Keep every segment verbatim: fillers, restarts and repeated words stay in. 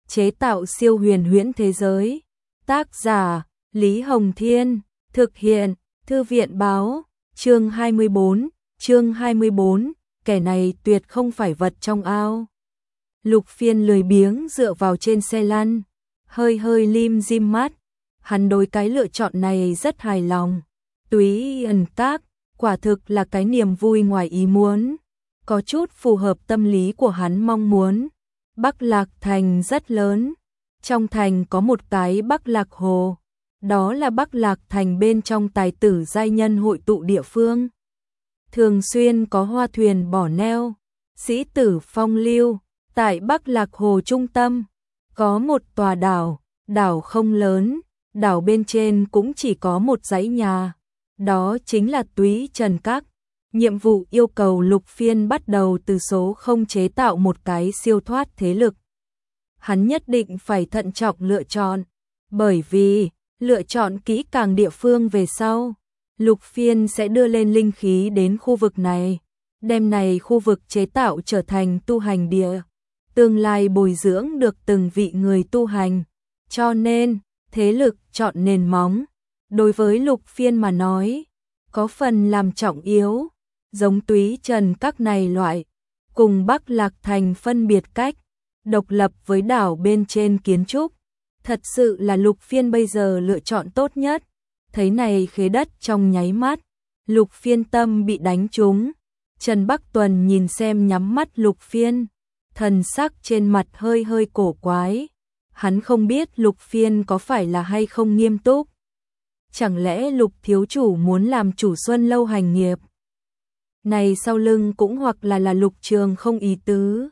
chế tạo siêu huyền huyễn thế giới. Tác giả Lý Hồng Thiên, thực hiện Thư viện Báo. Chương hai mươi bốn, chương hai mươi bốn, kẻ này tuyệt không phải vật trong ao. Lục Phiên lười biếng dựa vào trên xe lăn, hơi hơi lim dim mắt. Hắn đối cái lựa chọn này rất hài lòng. Túy ẩn tác, quả thực là cái niềm vui ngoài ý muốn, có chút phù hợp tâm lý của hắn mong muốn. Bắc Lạc Thành rất lớn, trong thành có một cái Bắc Lạc Hồ, đó là Bắc Lạc Thành bên trong tài tử giai nhân hội tụ địa phương. Thường xuyên có hoa thuyền bỏ neo, sĩ tử phong lưu. Tại Bắc Lạc Hồ trung tâm, có một tòa đảo, đảo không lớn, đảo bên trên cũng chỉ có một dãy nhà, đó chính là Túy Trần Các. Nhiệm vụ yêu cầu Lục Phiên bắt đầu từ số không chế tạo một cái siêu thoát thế lực. Hắn nhất định phải thận trọng lựa chọn, bởi vì lựa chọn kỹ càng địa phương về sau, Lục Phiên sẽ đưa lên linh khí đến khu vực này, đem này khu vực chế tạo trở thành tu hành địa, tương lai bồi dưỡng được từng vị người tu hành. Cho nên, thế lực chọn nền móng, đối với Lục Phiên mà nói, có phần làm trọng yếu. Giống Túy Trần Các này loại, cùng Bắc Lạc Thành phân biệt cách, độc lập với đảo bên trên kiến trúc, thật sự là Lục Phiên bây giờ lựa chọn tốt nhất. Thấy này khế đất trong nháy mắt, Lục Phiên tâm bị đánh trúng. Trần Bắc Tuần nhìn xem nhắm mắt Lục Phiên, thần sắc trên mặt hơi hơi cổ quái. Hắn không biết Lục Phiên có phải là hay không nghiêm túc. Chẳng lẽ Lục thiếu chủ muốn làm chủ Xuân Lâu hành nghiệp? Này sau lưng cũng hoặc là là Lục Trường không ý tứ.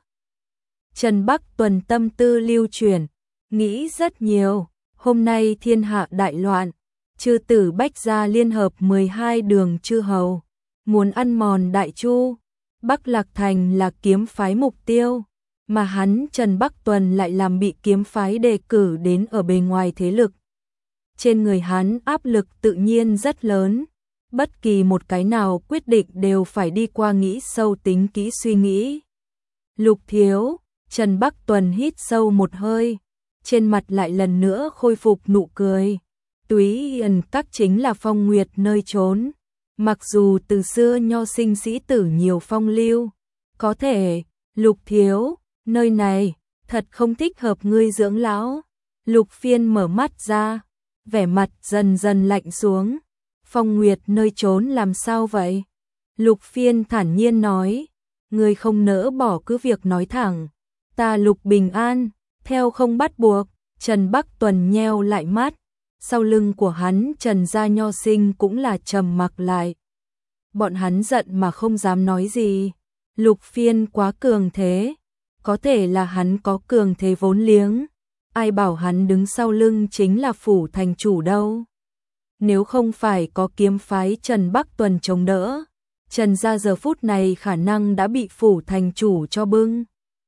Trần Bắc Tuần tâm tư lưu chuyển, nghĩ rất nhiều. Hôm nay thiên hạ đại loạn, chư tử Bách gia liên hợp mười hai đường chư hầu, muốn ăn mòn Đại Chu. Bắc Lạc Thành là kiếm phái mục tiêu, mà hắn Trần Bắc Tuần lại làm bị kiếm phái đề cử đến ở bề ngoài thế lực. Trên người hắn áp lực tự nhiên rất lớn, bất kỳ một cái nào quyết định đều phải đi qua nghĩ sâu tính kỹ suy nghĩ. Lục thiếu, Trần Bắc Tuần hít sâu một hơi, trên mặt lại lần nữa khôi phục nụ cười. Túy ẩn các chính là phong nguyệt nơi trốn, mặc dù từ xưa nho sinh sĩ tử nhiều phong lưu, có thể, Lục thiếu, nơi này thật không thích hợp ngươi dưỡng lão. Lục Phiên mở mắt ra, vẻ mặt dần dần lạnh xuống. Phong nguyệt nơi trốn làm sao vậy? Lục Phiên thản nhiên nói, ngươi không nỡ bỏ cứ việc nói thẳng, ta Lục Bình An, theo không bắt buộc. Trần Bắc Tuần nheo lại mắt, sau lưng của hắn Trần gia nho sinh cũng là trầm mặc lại. Bọn hắn giận mà không dám nói gì. Lục Phiên quá cường thế, có thể là hắn có cường thế vốn liếng, ai bảo hắn đứng sau lưng chính là phủ thành chủ đâu. Nếu không phải có kiếm phái Trần Bắc Tuần chống đỡ, Trần gia giờ phút này khả năng đã bị phủ thành chủ cho bưng.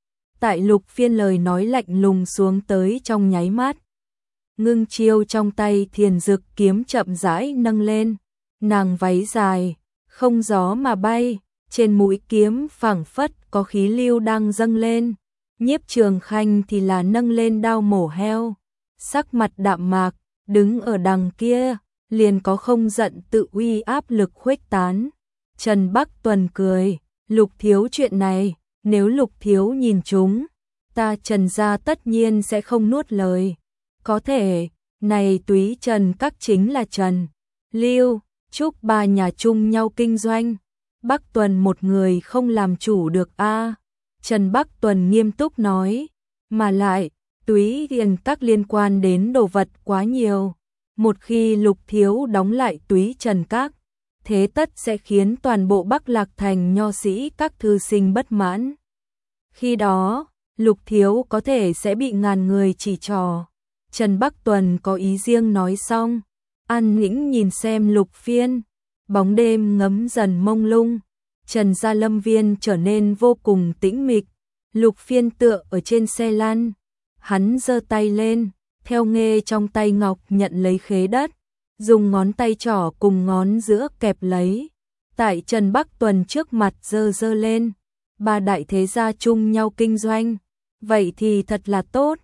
Tại Lục Phiên lời nói lạnh lùng xuống tới trong nháy mắt, ngưng chiêu trong tay thiền dực kiếm chậm rãi nâng lên, nàng váy dài, không gió mà bay, trên mũi kiếm phảng phất có khí lưu đang dâng lên. Nhiếp Trường Khanh thì là nâng lên đao mổ heo, sắc mặt đạm mạc, đứng ở đằng kia, liền có không giận tự uy áp lực khuếch tán. Trần Bắc Tuần cười, Lục thiếu chuyện này, nếu Lục thiếu nhìn chúng, ta Trần gia tất nhiên sẽ không nuốt lời. Có thể, này Túy Trần Các chính là Trần, Lưu, Trúc ba nhà chung nhau kinh doanh, Bắc Tuần một người không làm chủ được a. Trần Bắc Tuần nghiêm túc nói, mà lại, Túy Điền Các liên quan đến đồ vật quá nhiều. Một khi Lục thiếu đóng lại Túy Trần Các, thế tất sẽ khiến toàn bộ Bắc Lạc Thành nho sĩ các thư sinh bất mãn. Khi đó, Lục thiếu có thể sẽ bị ngàn người chỉ trỏ. Trần Bắc Tuần có ý riêng nói xong, an nĩnh nhìn xem Lục Phiên. Bóng đêm ngấm dần mông lung, Trần gia lâm viên trở nên vô cùng tĩnh mịch. Lục Phiên tựa ở trên xe lăn, hắn giơ tay lên, theo nghê trong tay ngọc nhận lấy khế đất, dùng ngón tay trỏ cùng ngón giữa kẹp lấy. Tại Trần Bắc Tuần trước mặt giơ giơ lên, ba đại thế gia chung nhau kinh doanh, vậy thì thật là tốt.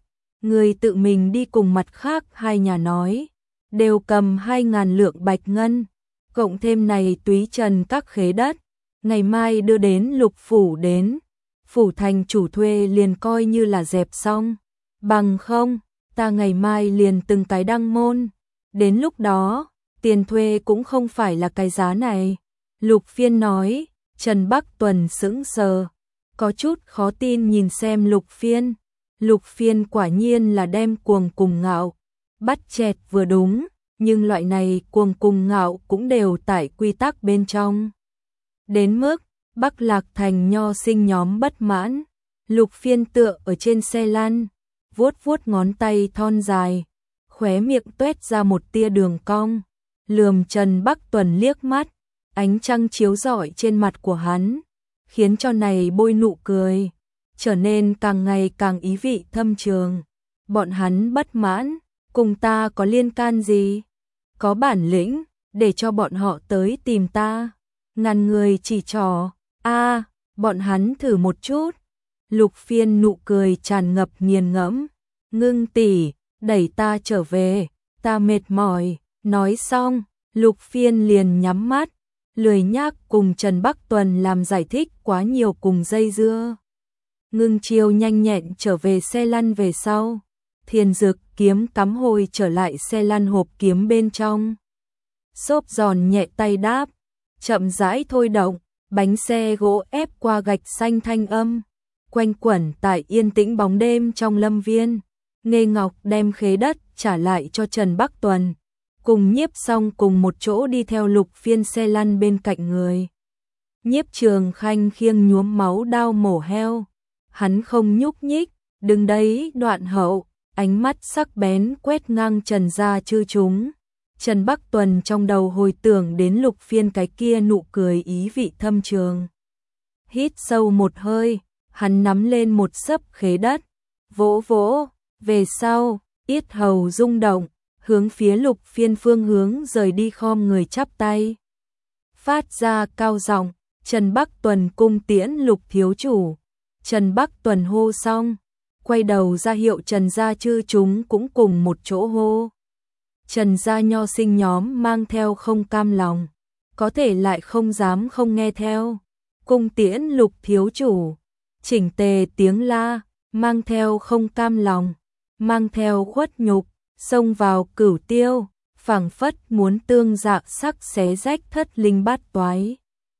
người tự mình đi cùng mặt khác hai nhà nói, đều cầm hai ngàn lượng bạch ngân, cộng thêm này túy trần các khế đất, ngày mai đưa đến Lục phủ đến, phủ thành chủ thuê liền coi như là dẹp xong, bằng không, ta ngày mai liền từng cái đăng môn, đến lúc đó, tiền thuê cũng không phải là cái giá này. Lục Phiên nói, Trần Bắc Tuần sững sờ, có chút khó tin nhìn xem Lục Phiên. Lục Phiên quả nhiên là đem cuồng cùng ngạo, bắt chẹt vừa đúng, nhưng loại này cuồng cùng ngạo cũng đều tại quy tắc bên trong. Đến mức, Bắc Lạc Thành nho sinh nhóm bất mãn, Lục Phiên tựa ở trên xe lăn, vuốt vuốt ngón tay thon dài, khóe miệng tuét ra một tia đường cong, lườm Trần Bắc Tuần liếc mắt, ánh trăng chiếu rọi trên mặt của hắn, khiến cho này bôi nụ cười trở nên càng ngày càng ý vị thâm trường. Bọn hắn bất mãn, cùng ta có liên can gì? Có bản lĩnh, để cho bọn họ tới tìm ta. Ngàn người chỉ trỏ, a, bọn hắn thử một chút. Lục Phiên nụ cười tràn ngập nghiền ngẫm, Ngưng tỷ, đẩy ta trở về, ta mệt mỏi. Nói xong, Lục Phiên liền nhắm mắt, lười nhác cùng Trần Bắc Tuần làm giải thích quá nhiều cùng dây dưa. Ngưng Chiêu nhanh nhẹn trở về xe lăn về sau, Thiền Dực kiếm cắm hồi trở lại xe lăn hộp kiếm bên trong. Xốp giòn nhẹ tay đáp, chậm rãi thôi động, bánh xe gỗ ép qua gạch xanh thanh âm, quanh quẩn tại yên tĩnh bóng đêm trong lâm viên. Nghê Ngọc đem khế đất trả lại cho Trần Bắc Tuần, cùng Nhiếp Song cùng một chỗ đi theo Lục Phiên xe lăn bên cạnh người. Nhiếp Trường Khanh khiêng nhuốm máu đao mổ heo, hắn không nhúc nhích, đứng đấy đoạn hậu, ánh mắt sắc bén quét ngang Trần gia chư chúng. Trần Bắc Tuần trong đầu hồi tưởng đến Lục Phiên cái kia nụ cười ý vị thâm trường. Hít sâu một hơi, hắn nắm lên một xấp khế đất, vỗ vỗ, về sau, yết hầu rung động, hướng phía Lục Phiên phương hướng rời đi khom người chắp tay. Phát ra cao giọng, Trần Bắc Tuần cung tiễn Lục thiếu chủ. Trần Bắc Tuần hô xong, quay đầu ra hiệu Trần gia chư chúng cũng cùng một chỗ hô. Trần gia nho sinh nhóm mang theo không cam lòng, có thể lại không dám không nghe theo. Cung tiễn Lục thiếu chủ, chỉnh tề tiếng la, mang theo không cam lòng, mang theo khuất nhục, xông vào cửu tiêu, phảng phất muốn tương dạ sắc xé rách thất linh bát toái.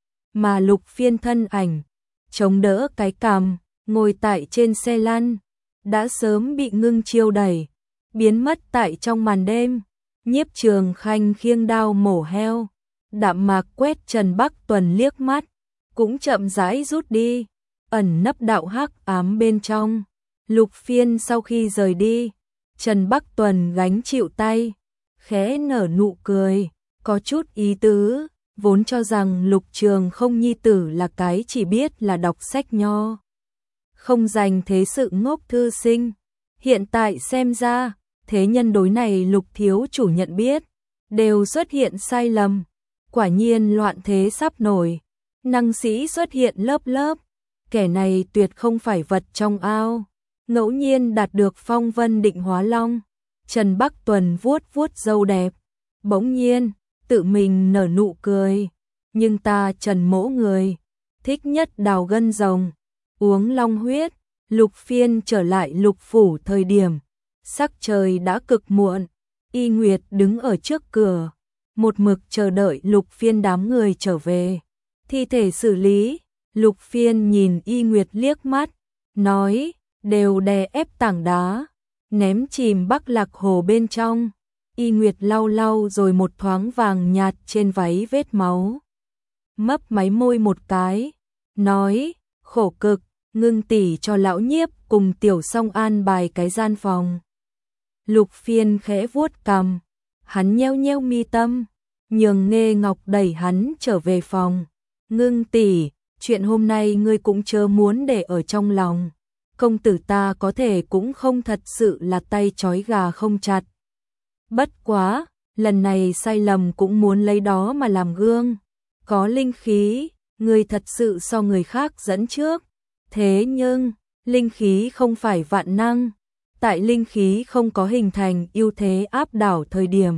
Mà Lục Phiên thân ảnh, chống đỡ cái cằm, ngồi tại trên xe lăn, đã sớm bị Ngưng Chiêu đẩy, biến mất tại trong màn đêm. Nhiếp Trường Khanh khiêng đao mổ heo, đạm mạc quét Trần Bắc Tuần liếc mắt, cũng chậm rãi rút đi, ẩn nấp đạo hắc ám bên trong. Lục Phiên sau khi rời đi, Trần Bắc Tuần gánh chịu tay, khẽ nở nụ cười, có chút ý tứ, vốn cho rằng Lục Trường Không nhi tử là cái chỉ biết là đọc sách nho, không dành thế sự ngốc thư sinh. Hiện tại xem ra, thế nhân đối này Lục thiếu chủ nhận biết, đều xuất hiện sai lầm. Quả nhiên loạn thế sắp nổi, năng sĩ xuất hiện lớp lớp, kẻ này tuyệt không phải vật trong ao. Ngẫu nhiên đạt được phong vân định hóa long. Trần Bắc Tuần vuốt vuốt râu đẹp, bỗng nhiên tự mình nở nụ cười. Nhưng ta Trần mỗ người, thích nhất đào gân rồng, uống long huyết. Lục Phiên trở lại Lục phủ thời điểm, sắc trời đã cực muộn. Y Nguyệt đứng ở trước cửa, một mực chờ đợi Lục Phiên đám người trở về. Thi thể xử lý, Lục Phiên nhìn Y Nguyệt liếc mắt, nói, đều đè ép tảng đá, ném chìm Bắc Lạc hồ bên trong. Y Nguyệt lau lau rồi một thoáng vàng nhạt trên váy vết máu, mấp máy môi một cái, nói, khổ cực, Ngưng tỷ cho lão Nhiếp cùng Tiểu Song an bài cái gian phòng. Lục Phiên khẽ vuốt cằm, hắn nheo nheo mi tâm, nhường Nghê Ngọc đẩy hắn trở về phòng. Ngưng tỷ, chuyện hôm nay ngươi cũng chớ muốn để ở trong lòng. Công tử ta có thể cũng không thật sự là tay trói gà không chặt. Bất quá, lần này sai lầm cũng muốn lấy đó mà làm gương. Có linh khí, ngươi thật sự so người khác dẫn trước. Thế nhưng, linh khí không phải vạn năng. tại linh khí không có hình thành ưu thế áp đảo thời điểm.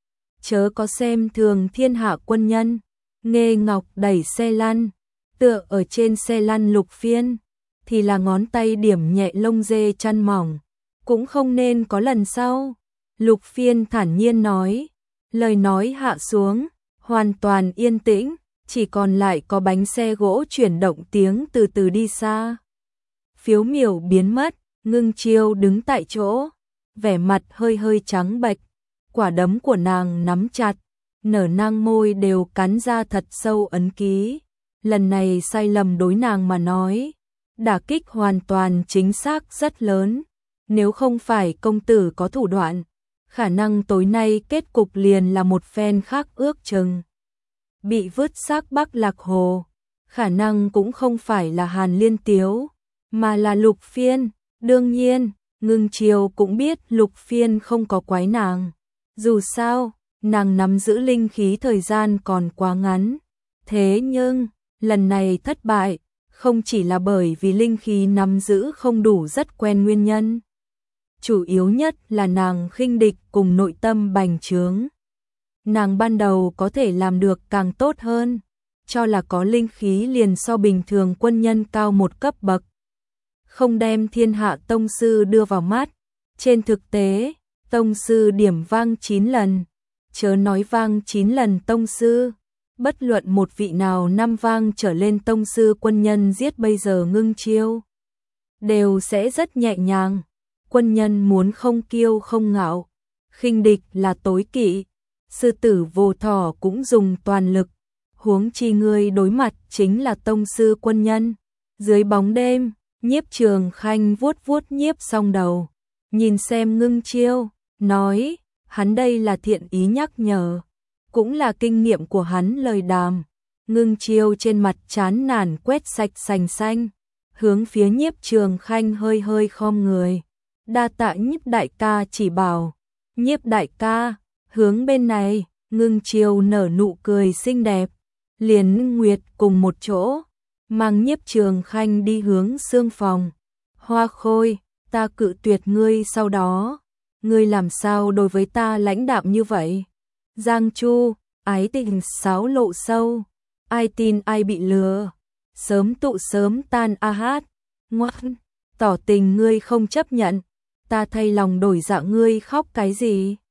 Chớ có xem thường thiên hạ quân nhân. Nghê Ngọc đẩy xe lăn, tựa ở trên xe lăn Lục Phiên, thì là ngón tay điểm nhẹ lông dê chăn mỏng, cũng không nên có lần sau. Lục Phiên thản nhiên nói, lời nói hạ xuống, hoàn toàn yên tĩnh, chỉ còn lại có bánh xe gỗ chuyển động tiếng từ từ đi xa. Phiếu Miểu biến mất, Ngưng Chiêu đứng tại chỗ, vẻ mặt hơi hơi trắng bệch, quả đấm của nàng nắm chặt, nở nang môi đều cắn ra thật sâu ấn ký. Lần này sai lầm đối nàng mà nói, đả kích hoàn toàn chính xác rất lớn. Nếu không phải công tử có thủ đoạn, khả năng tối nay kết cục liền là một phen khác ước chừng. Bị vứt xác Bắc Lạc Hồ, khả năng cũng không phải là Hàn Liên Tiếu, mà là Lục Phiên. Đương nhiên, Ngưng Chiêu cũng biết Lục Phiên không có quái nàng. Dù sao, nàng nắm giữ linh khí thời gian còn quá ngắn. Thế nhưng, lần này thất bại, không chỉ là bởi vì linh khí nắm giữ không đủ rất quen nguyên nhân. Chủ yếu nhất là nàng khinh địch cùng nội tâm bành trướng. Nàng ban đầu có thể làm được càng tốt hơn, cho là có linh khí liền so bình thường quân nhân cao một cấp bậc. Không đem thiên hạ tông sư đưa vào mắt. Trên thực tế, tông sư điểm vang chín lần, chớ nói vang chín lần tông sư. Bất luận một vị nào năm vang trở lên tông sư quân nhân giết bây giờ Ngưng Chiêu, đều sẽ rất nhẹ nhàng. Quân nhân muốn không kiêu không ngạo, khinh địch là tối kỵ. Sư tử vô thỏ cũng dùng toàn lực, huống chi ngươi đối mặt chính là tông sư quân nhân. Dưới bóng đêm, Nhiếp Trường Khanh vuốt vuốt nhiếp xong đầu, nhìn xem Ngưng Chiêu, nói, hắn đây là thiện ý nhắc nhở, cũng là kinh nghiệm của hắn lời đàm. Ngưng Chiêu trên mặt chán nản quét sạch sành xanh, hướng phía Nhiếp Trường Khanh hơi hơi khom người. Đa tạ Nhiếp đại ca chỉ bảo. Nhiếp đại ca, hướng bên này. Ngưng Chiêu nở nụ cười xinh đẹp, liền Ngưng Nguyệt cùng một chỗ, mang Nhiếp Trường Khanh đi hướng xương phòng. Hoa Khôi, ta cự tuyệt ngươi sau đó, ngươi làm sao đối với ta lãnh đạm như vậy? Giang Chu, ái tình xáo lộ sâu, ai tin ai bị lừa, sớm tụ sớm tan a hát. Ngoan, tỏ tình ngươi không chấp nhận, ta thay lòng đổi dạ ngươi khóc cái gì?